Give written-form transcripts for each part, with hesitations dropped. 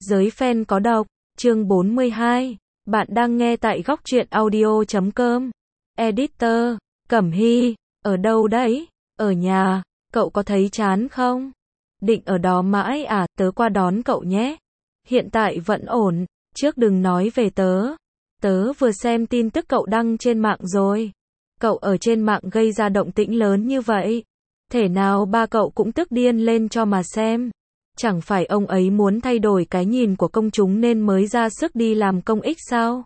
Giới fan có độc, chương 42. Bạn đang nghe tại góc truyện audio.com. Editor, Cẩm Hy, ở đâu đấy? Ở nhà, cậu có thấy chán không? Định ở đó mãi à, tớ qua đón cậu nhé. Hiện tại vẫn ổn, trước đừng nói về tớ. Tớ vừa xem tin tức cậu đăng trên mạng rồi. Cậu ở trên mạng gây ra động tĩnh lớn như vậy. Thể nào ba cậu cũng tức điên lên cho mà xem. Chẳng phải ông ấy muốn thay đổi cái nhìn của công chúng nên mới ra sức đi làm công ích sao?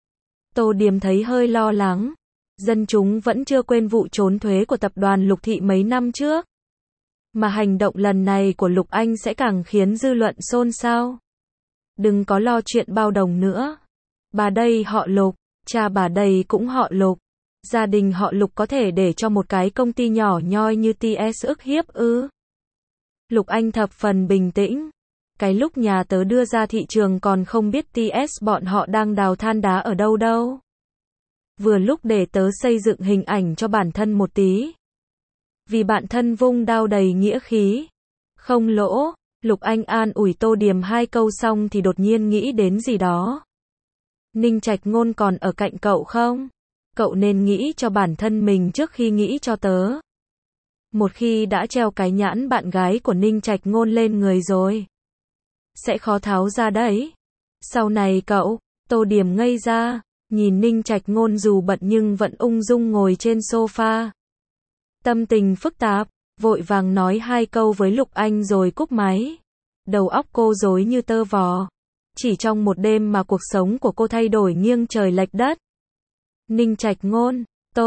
Tô Điềm thấy hơi lo lắng. Dân chúng vẫn chưa quên vụ trốn thuế của tập đoàn Lục Thị mấy năm trước. Mà hành động lần này của Lục Anh sẽ càng khiến dư luận xôn xao. Đừng có lo chuyện bao đồng nữa. Bà đây họ Lục, cha bà đây cũng họ Lục. Gia đình họ Lục có thể để cho một cái công ty nhỏ nhoi như TS ức hiếp ư? Lục Anh thập phần bình tĩnh. Cái lúc nhà tớ đưa ra thị trường còn không biết TS bọn họ đang đào than đá ở đâu đâu. Vừa lúc để tớ xây dựng hình ảnh cho bản thân một tí. Vì bản thân vung đao đầy nghĩa khí. Không lỗ, Lục Anh an ủi Tô Điềm hai câu xong thì đột nhiên nghĩ đến gì đó. Ninh Trạch Ngôn còn ở cạnh cậu không? Cậu nên nghĩ cho bản thân mình trước khi nghĩ cho tớ. Một khi đã treo cái nhãn bạn gái của Ninh Trạch Ngôn lên người rồi, sẽ khó tháo ra đấy. Sau này cậu, Tô Điềm ngây ra, nhìn Ninh Trạch Ngôn dù bận nhưng vẫn ung dung ngồi trên sofa. Tâm tình phức tạp, vội vàng nói hai câu với Lục Anh rồi cúp máy. Đầu óc cô rối như tơ vò. Chỉ trong một đêm mà cuộc sống của cô thay đổi nghiêng trời lệch đất. Ninh Trạch Ngôn,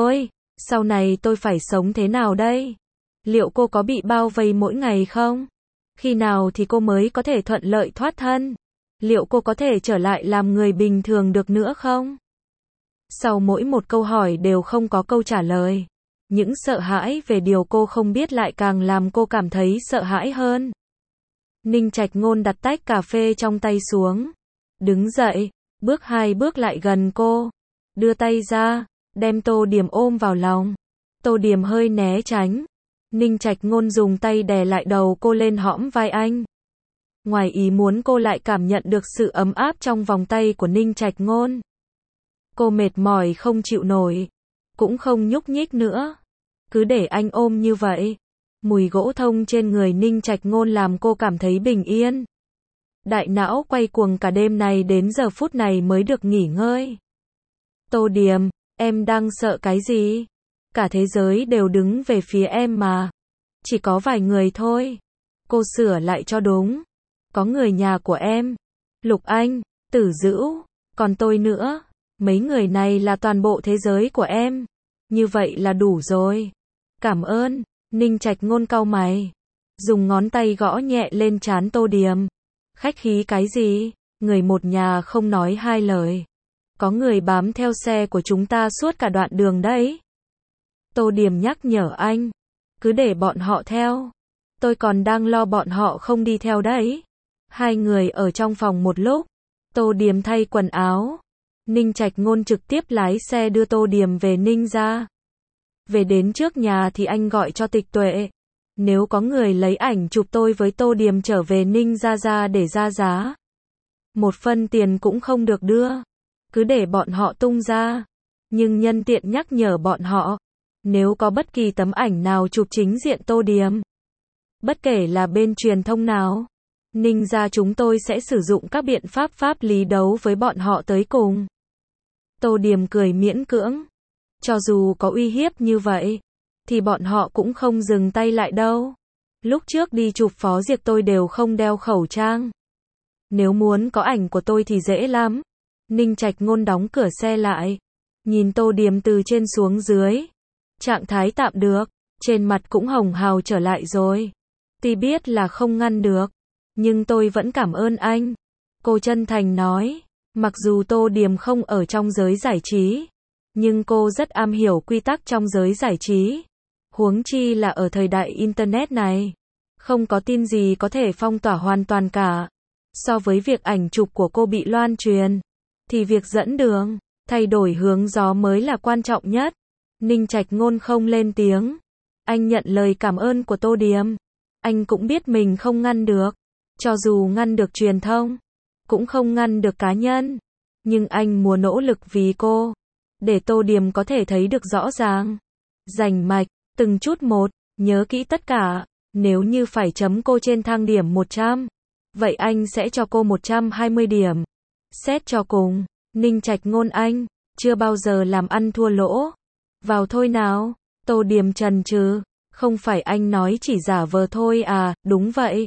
sau này tôi phải sống thế nào đây? Liệu cô có bị bao vây mỗi ngày không? Khi nào thì cô mới có thể thuận lợi thoát thân? Liệu cô có thể trở lại làm người bình thường được nữa không? Sau mỗi một câu hỏi đều không có câu trả lời. Những sợ hãi về điều cô không biết lại càng làm cô cảm thấy sợ hãi hơn. Ninh Trạch Ngôn đặt tách cà phê trong tay xuống. Đứng dậy, bước hai bước lại gần cô. Đưa tay ra, đem Tô Điềm ôm vào lòng. Tô Điềm hơi né tránh. Ninh Trạch Ngôn dùng tay đè lại đầu cô lên hõm vai anh. Ngoài ý muốn cô lại cảm nhận được sự ấm áp trong vòng tay của Ninh Trạch Ngôn. Cô mệt mỏi không chịu nổi. Cũng không nhúc nhích nữa. Cứ để anh ôm như vậy. Mùi gỗ thông trên người Ninh Trạch Ngôn làm cô cảm thấy bình yên. Đại não quay cuồng cả đêm này đến giờ phút này mới được nghỉ ngơi. Tô Điềm, em đang sợ cái gì? Cả thế giới đều đứng về phía em mà. Chỉ có vài người thôi. Cô sửa lại cho đúng. Có người nhà của em. Lục Anh, Tử Dữu, còn tôi nữa. Mấy người này là toàn bộ thế giới của em. Như vậy là đủ rồi. Cảm ơn. Ninh Trạch Ngôn cau mày. Dùng ngón tay gõ nhẹ lên trán Tô Điềm. Khách khí cái gì? Người một nhà không nói hai lời. Có người bám theo xe của chúng ta suốt cả đoạn đường đấy. Tô Điềm nhắc nhở anh. Cứ để bọn họ theo. Tôi còn đang lo bọn họ không đi theo đấy. Hai người ở trong phòng một lúc. Tô Điềm thay quần áo. Ninh Trạch Ngôn trực tiếp lái xe đưa Tô Điềm về Ninh gia. Về đến trước nhà thì anh gọi cho Tịch Tuệ. Nếu có người lấy ảnh chụp tôi với Tô Điềm trở về Ninh gia để ra giá. Một phân tiền cũng không được đưa. Cứ để bọn họ tung ra. Nhưng nhân tiện nhắc nhở bọn họ. Nếu có bất kỳ tấm ảnh nào chụp chính diện Tô Điềm. Bất kể là bên truyền thông nào. Ninh gia chúng tôi sẽ sử dụng các biện pháp pháp lý đấu với bọn họ tới cùng. Tô Điềm cười miễn cưỡng. Cho dù có uy hiếp như vậy, thì bọn họ cũng không dừng tay lại đâu. Lúc trước đi chụp Phó Diệp tôi đều không đeo khẩu trang. Nếu muốn có ảnh của tôi thì dễ lắm. Ninh Trạch Ngôn đóng cửa xe lại. Nhìn Tô Điềm từ trên xuống dưới. Trạng thái tạm được. Trên mặt cũng hồng hào trở lại rồi. Tuy biết là không ngăn được. Nhưng tôi vẫn cảm ơn anh. Cô chân thành nói. Mặc dù Tô Điềm không ở trong giới giải trí. Nhưng cô rất am hiểu quy tắc trong giới giải trí. Huống chi là ở thời đại Internet này. Không có tin gì có thể phong tỏa hoàn toàn cả. So với việc ảnh chụp của cô bị loan truyền. Thì việc dẫn đường, thay đổi hướng gió mới là quan trọng nhất. Ninh Trạch Ngôn không lên tiếng. Anh nhận lời cảm ơn của Tô Điềm. Anh cũng biết mình không ngăn được. Cho dù ngăn được truyền thông, cũng không ngăn được cá nhân. Nhưng anh muốn nỗ lực vì cô. Để Tô Điềm có thể thấy được rõ ràng. Rành mạch, từng chút một, nhớ kỹ tất cả. Nếu như phải chấm cô trên thang điểm 100, vậy anh sẽ cho cô 120 điểm. Xét cho cùng, Ninh Trạch Ngôn anh, chưa bao giờ làm ăn thua lỗ. Vào thôi nào, Tô Điềm chần chừ, không phải anh nói chỉ giả vờ thôi à, đúng vậy.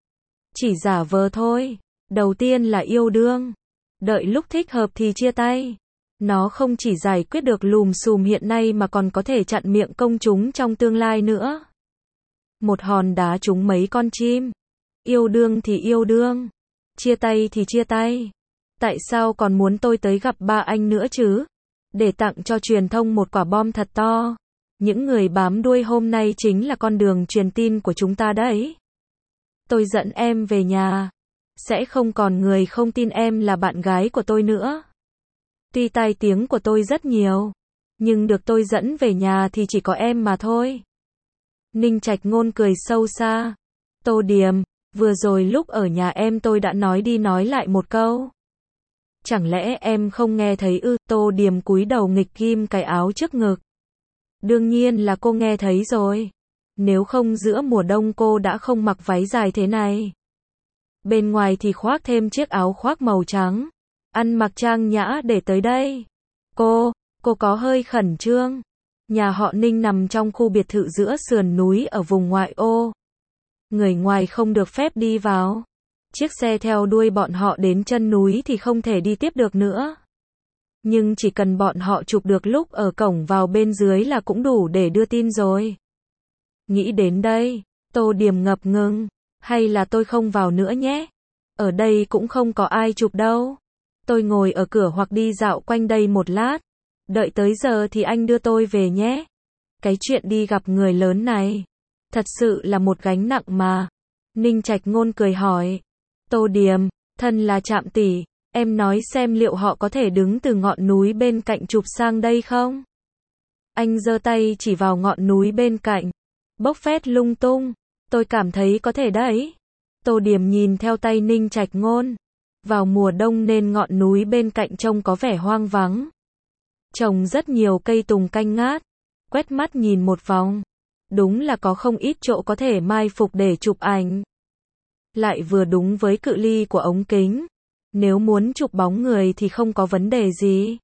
Chỉ giả vờ thôi, đầu tiên là yêu đương. Đợi lúc thích hợp thì chia tay. Nó không chỉ giải quyết được lùm xùm hiện nay mà còn có thể chặn miệng công chúng trong tương lai nữa. Một hòn đá trúng mấy con chim. Yêu đương thì yêu đương. Chia tay thì chia tay. Tại sao còn muốn tôi tới gặp ba anh nữa chứ? Để tặng cho truyền thông một quả bom thật to. Những người bám đuôi hôm nay chính là con đường truyền tin của chúng ta đấy. Tôi dẫn em về nhà. Sẽ không còn người không tin em là bạn gái của tôi nữa. Tuy tai tiếng của tôi rất nhiều, nhưng được tôi dẫn về nhà thì chỉ có em mà thôi. Ninh Trạch Ngôn cười sâu xa. Tô Điềm, vừa rồi lúc ở nhà em tôi đã nói đi nói lại một câu. Chẳng lẽ em không nghe thấy ư? Tô Điềm cúi đầu nghịch ghim cái áo trước ngực. Đương nhiên là cô nghe thấy rồi. Nếu không giữa mùa đông cô đã không mặc váy dài thế này. Bên ngoài thì khoác thêm chiếc áo khoác màu trắng. Ăn mặc trang nhã để tới đây. Cô có hơi khẩn trương. Nhà họ Ninh nằm trong khu biệt thự giữa sườn núi ở vùng ngoại ô. Người ngoài không được phép đi vào. Chiếc xe theo đuôi bọn họ đến chân núi thì không thể đi tiếp được nữa. Nhưng chỉ cần bọn họ chụp được lúc ở cổng vào bên dưới là cũng đủ để đưa tin rồi. Nghĩ đến đây, Tô Điềm ngập ngừng. Hay là tôi không vào nữa nhé? Ở đây cũng không có ai chụp đâu. Tôi ngồi ở cửa hoặc đi dạo quanh đây một lát. Đợi tới giờ thì anh đưa tôi về nhé. Cái chuyện đi gặp người lớn này, thật sự là một gánh nặng mà. Ninh Trạch Ngôn cười hỏi. Tô Điềm, thân là Trạm tỷ, em nói xem liệu họ có thể đứng từ ngọn núi bên cạnh chụp sang đây không? Anh giơ tay chỉ vào ngọn núi bên cạnh. Bốc phét lung tung. Tôi cảm thấy có thể đấy. Tô Điềm nhìn theo tay Ninh Trạch Ngôn. Vào mùa đông nên ngọn núi bên cạnh trông có vẻ hoang vắng. Trồng rất nhiều cây tùng canh ngát. Quét mắt nhìn một vòng. Đúng là có không ít chỗ có thể mai phục để chụp ảnh. Lại vừa đúng với cự ly của ống kính. Nếu muốn chụp bóng người thì không có vấn đề gì.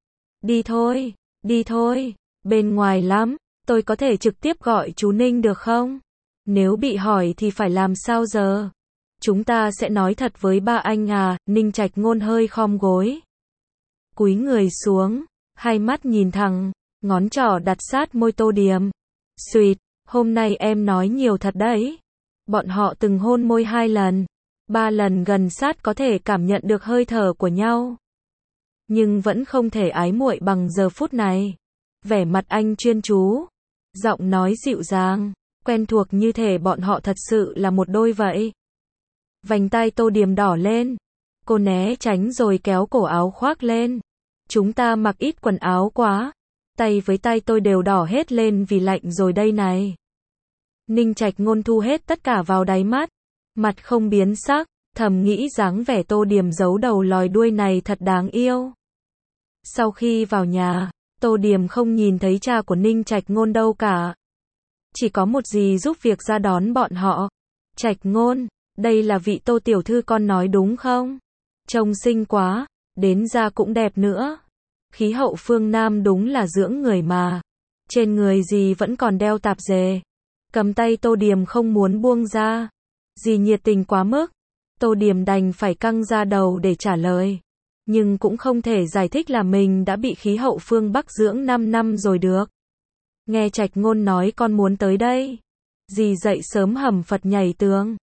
Đi thôi, bên ngoài lắm. Tôi có thể trực tiếp gọi chú Ninh được không? Nếu bị hỏi thì phải làm sao giờ? Chúng ta sẽ nói thật với ba anh à? Ninh Trạch Ngôn hơi khom gối. Cúi người xuống, hai mắt nhìn thẳng, ngón trỏ đặt sát môi Tô Điềm. Xuyệt, hôm nay em nói nhiều thật đấy. Bọn họ từng hôn môi 2 lần, 3 lần gần sát có thể cảm nhận được hơi thở của nhau. Nhưng vẫn không thể ái muội bằng giờ phút này. Vẻ mặt anh chuyên chú, giọng nói dịu dàng, quen thuộc như thể bọn họ thật sự là một đôi vậy. Vành tai Tô Điềm đỏ lên. Cô né tránh rồi kéo cổ áo khoác lên. Chúng ta mặc ít quần áo quá. Tay với tay tôi đều đỏ hết lên vì lạnh rồi đây này. Ninh Trạch Ngôn thu hết tất cả vào đáy mắt. Mặt không biến sắc, thầm nghĩ dáng vẻ Tô Điềm giấu đầu lòi đuôi này thật đáng yêu. Sau khi vào nhà, Tô Điềm không nhìn thấy cha của Ninh Trạch Ngôn đâu cả. Chỉ có một dì giúp việc ra đón bọn họ. Trạch Ngôn, đây là vị Tô tiểu thư con nói đúng không? Trông xinh quá, đến da cũng đẹp nữa. Khí hậu phương Nam đúng là dưỡng người mà. Trên người dì vẫn còn đeo tạp dề. Cầm tay Tô Điềm không muốn buông ra. Dì nhiệt tình quá mức. Tô Điềm đành phải căng ra đầu để trả lời. Nhưng cũng không thể giải thích là mình đã bị khí hậu phương Bắc dưỡng 5 năm rồi được. Nghe Trạch Ngôn nói con muốn tới đây. Dì dậy sớm hầm Phật nhảy tường.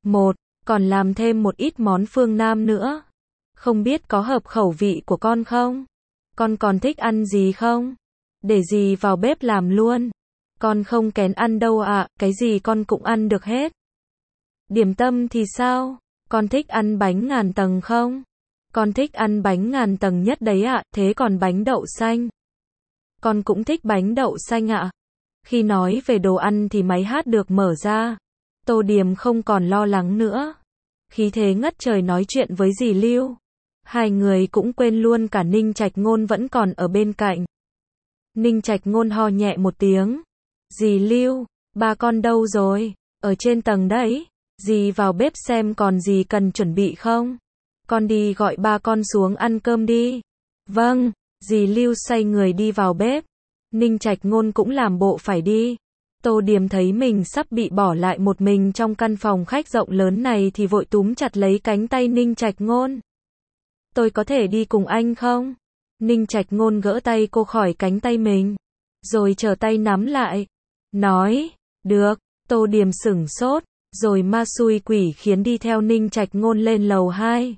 Còn làm thêm một ít món phương Nam nữa. Không biết có hợp khẩu vị của con không? Con còn thích ăn gì không? Để dì vào bếp làm luôn. Con không kén ăn đâu ạ, cái gì con cũng ăn được hết. Điểm tâm thì sao? Con thích ăn bánh ngàn tầng không? Con thích ăn bánh ngàn tầng nhất đấy ạ, thế còn bánh đậu xanh? Con cũng thích bánh đậu xanh ạ. Khi nói về đồ ăn thì máy hát được mở ra. Tô Điềm không còn lo lắng nữa. Khí thế ngất trời nói chuyện với dì Lưu. Hai người cũng quên luôn cả Ninh Trạch Ngôn vẫn còn ở bên cạnh. Ninh Trạch Ngôn ho nhẹ một tiếng. Dì Lưu, ba con đâu rồi? Ở trên tầng đấy. Dì vào bếp xem còn gì cần chuẩn bị không? Con đi gọi ba con xuống ăn cơm đi. Vâng, dì Lưu xoay người đi vào bếp. Ninh Trạch Ngôn cũng làm bộ phải đi. Tô Điềm thấy mình sắp bị bỏ lại một mình trong căn phòng khách rộng lớn này thì vội túm chặt lấy cánh tay Ninh Trạch Ngôn. Tôi có thể đi cùng anh không? Ninh Trạch Ngôn gỡ tay cô khỏi cánh tay mình, rồi trở tay nắm lại. Nói, được. Tô Điềm sửng sốt, rồi ma xui quỷ khiến đi theo Ninh Trạch Ngôn lên lầu 2.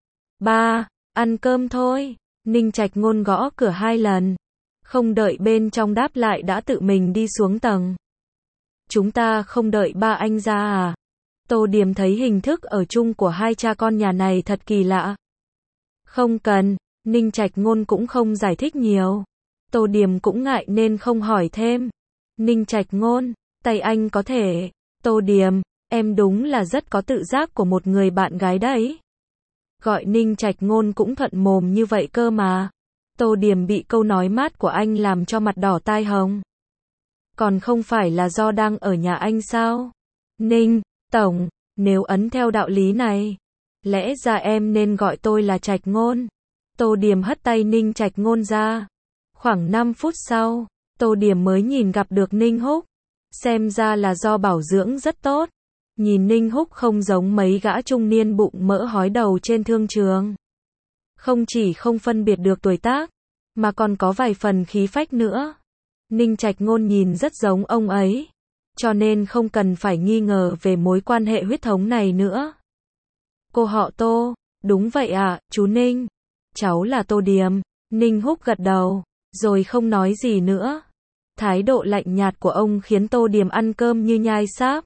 Ba, ăn cơm thôi. Ninh Trạch Ngôn gõ cửa 2 lần. Không đợi bên trong đáp lại đã tự mình đi xuống tầng. Chúng ta không đợi ba anh ra à? Tô Điềm thấy hình thức ở chung của hai cha con nhà này thật kỳ lạ. Không cần, Ninh Trạch Ngôn cũng không giải thích nhiều. Tô Điềm cũng ngại nên không hỏi thêm. Ninh Trạch Ngôn, tay anh có thể. Tô Điềm, em đúng là rất có tự giác của một người bạn gái đấy. Gọi Ninh Trạch Ngôn cũng thuận mồm như vậy cơ mà. Tô Điềm bị câu nói mát của anh làm cho mặt đỏ tai hồng. Còn không phải là do đang ở nhà anh sao? Ninh tổng, nếu ấn theo đạo lý này, lẽ ra em nên gọi tôi là Trạch Ngôn. Tô Điềm hất tay Ninh Trạch Ngôn ra. Khoảng 5 phút sau, Tô Điềm mới nhìn gặp được Ninh Húc. Xem ra là do bảo dưỡng rất tốt. Nhìn Ninh Húc không giống mấy gã trung niên bụng mỡ hói đầu trên thương trường. Không chỉ không phân biệt được tuổi tác, mà còn có vài phần khí phách nữa. Ninh Trạch Ngôn nhìn rất giống ông ấy, cho nên không cần phải nghi ngờ về mối quan hệ huyết thống này nữa. Cô họ Tô, đúng vậy ạ, chú Ninh. Cháu là Tô Điềm. Ninh Húc gật đầu, rồi không nói gì nữa. Thái độ lạnh nhạt của ông khiến Tô Điềm ăn cơm như nhai sáp.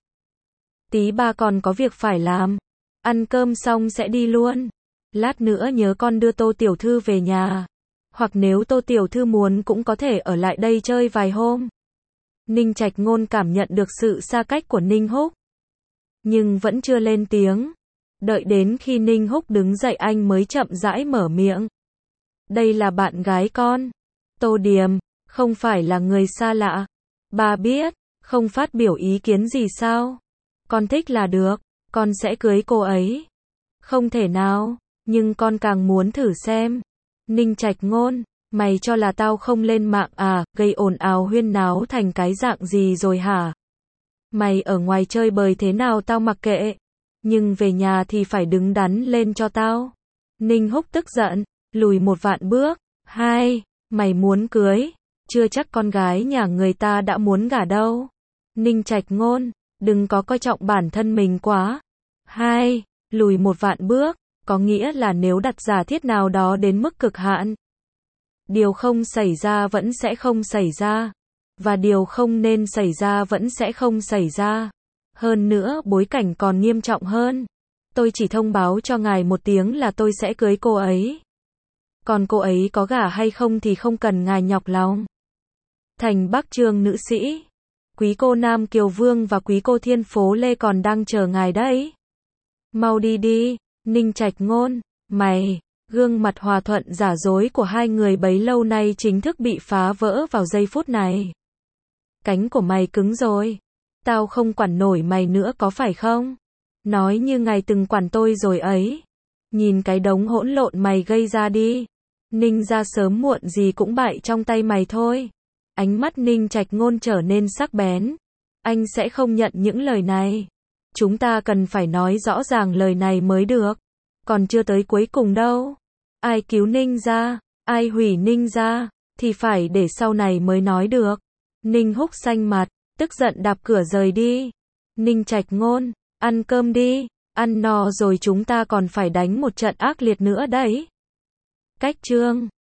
Tí ba còn có việc phải làm. Ăn cơm xong sẽ đi luôn. Lát nữa nhớ con đưa Tô tiểu thư về nhà. Hoặc nếu Tô tiểu thư muốn cũng có thể ở lại đây chơi vài hôm. Ninh Trạch Ngôn cảm nhận được sự xa cách của Ninh Húc, nhưng vẫn chưa lên tiếng. Đợi đến khi Ninh Húc đứng dậy anh mới chậm rãi mở miệng. Đây là bạn gái con. Tô Điềm, không phải là người xa lạ. Bà biết, không phát biểu ý kiến gì sao? Con thích là được, con sẽ cưới cô ấy. Không thể nào, nhưng con càng muốn thử xem. Ninh Trạch Ngôn, mày cho là tao không lên mạng à, gây ồn ào huyên náo thành cái dạng gì rồi hả? Mày ở ngoài chơi bời thế nào tao mặc kệ, nhưng về nhà thì phải đứng đắn lên cho tao. Ninh Húc tức giận, lùi một vạn bước. Hai, mày muốn cưới, chưa chắc con gái nhà người ta đã muốn gả đâu. Ninh Trạch Ngôn, đừng có coi trọng bản thân mình quá. Hai, lùi một vạn bước, có nghĩa là nếu đặt giả thiết nào đó đến mức cực hạn, điều không xảy ra vẫn sẽ không xảy ra, và điều không nên xảy ra vẫn sẽ không xảy ra. Hơn nữa bối cảnh còn nghiêm trọng hơn. Tôi chỉ thông báo cho ngài một tiếng là tôi sẽ cưới cô ấy. Còn cô ấy có gả hay không thì không cần ngài nhọc lòng. Thành Bắc Trương nữ sĩ, quý cô Nam Kiều Vương và quý cô Thiên Phố Lê còn đang chờ ngài đấy. Mau đi đi. Ninh Trạch Ngôn, mày. Gương mặt hòa thuận giả dối của hai người bấy lâu nay chính thức bị phá vỡ vào giây phút này. Cánh của mày cứng rồi. Tao không quản nổi mày nữa có phải không? Nói như ngài từng quản tôi rồi ấy. Nhìn cái đống hỗn lộn mày gây ra đi. Ninh ra sớm muộn gì cũng bại trong tay mày thôi. Ánh mắt Ninh Trạch Ngôn trở nên sắc bén. Anh sẽ không nhận những lời này. Chúng ta cần phải nói rõ ràng lời này mới được. Còn chưa tới cuối cùng đâu. Ai cứu Ninh ra, ai hủy Ninh ra, thì phải để sau này mới nói được. Ninh Húc xanh mặt, tức giận đạp cửa rời đi. Ninh Trạch Ngôn, ăn cơm đi, ăn no rồi chúng ta còn phải đánh một trận ác liệt nữa đấy. Cách chương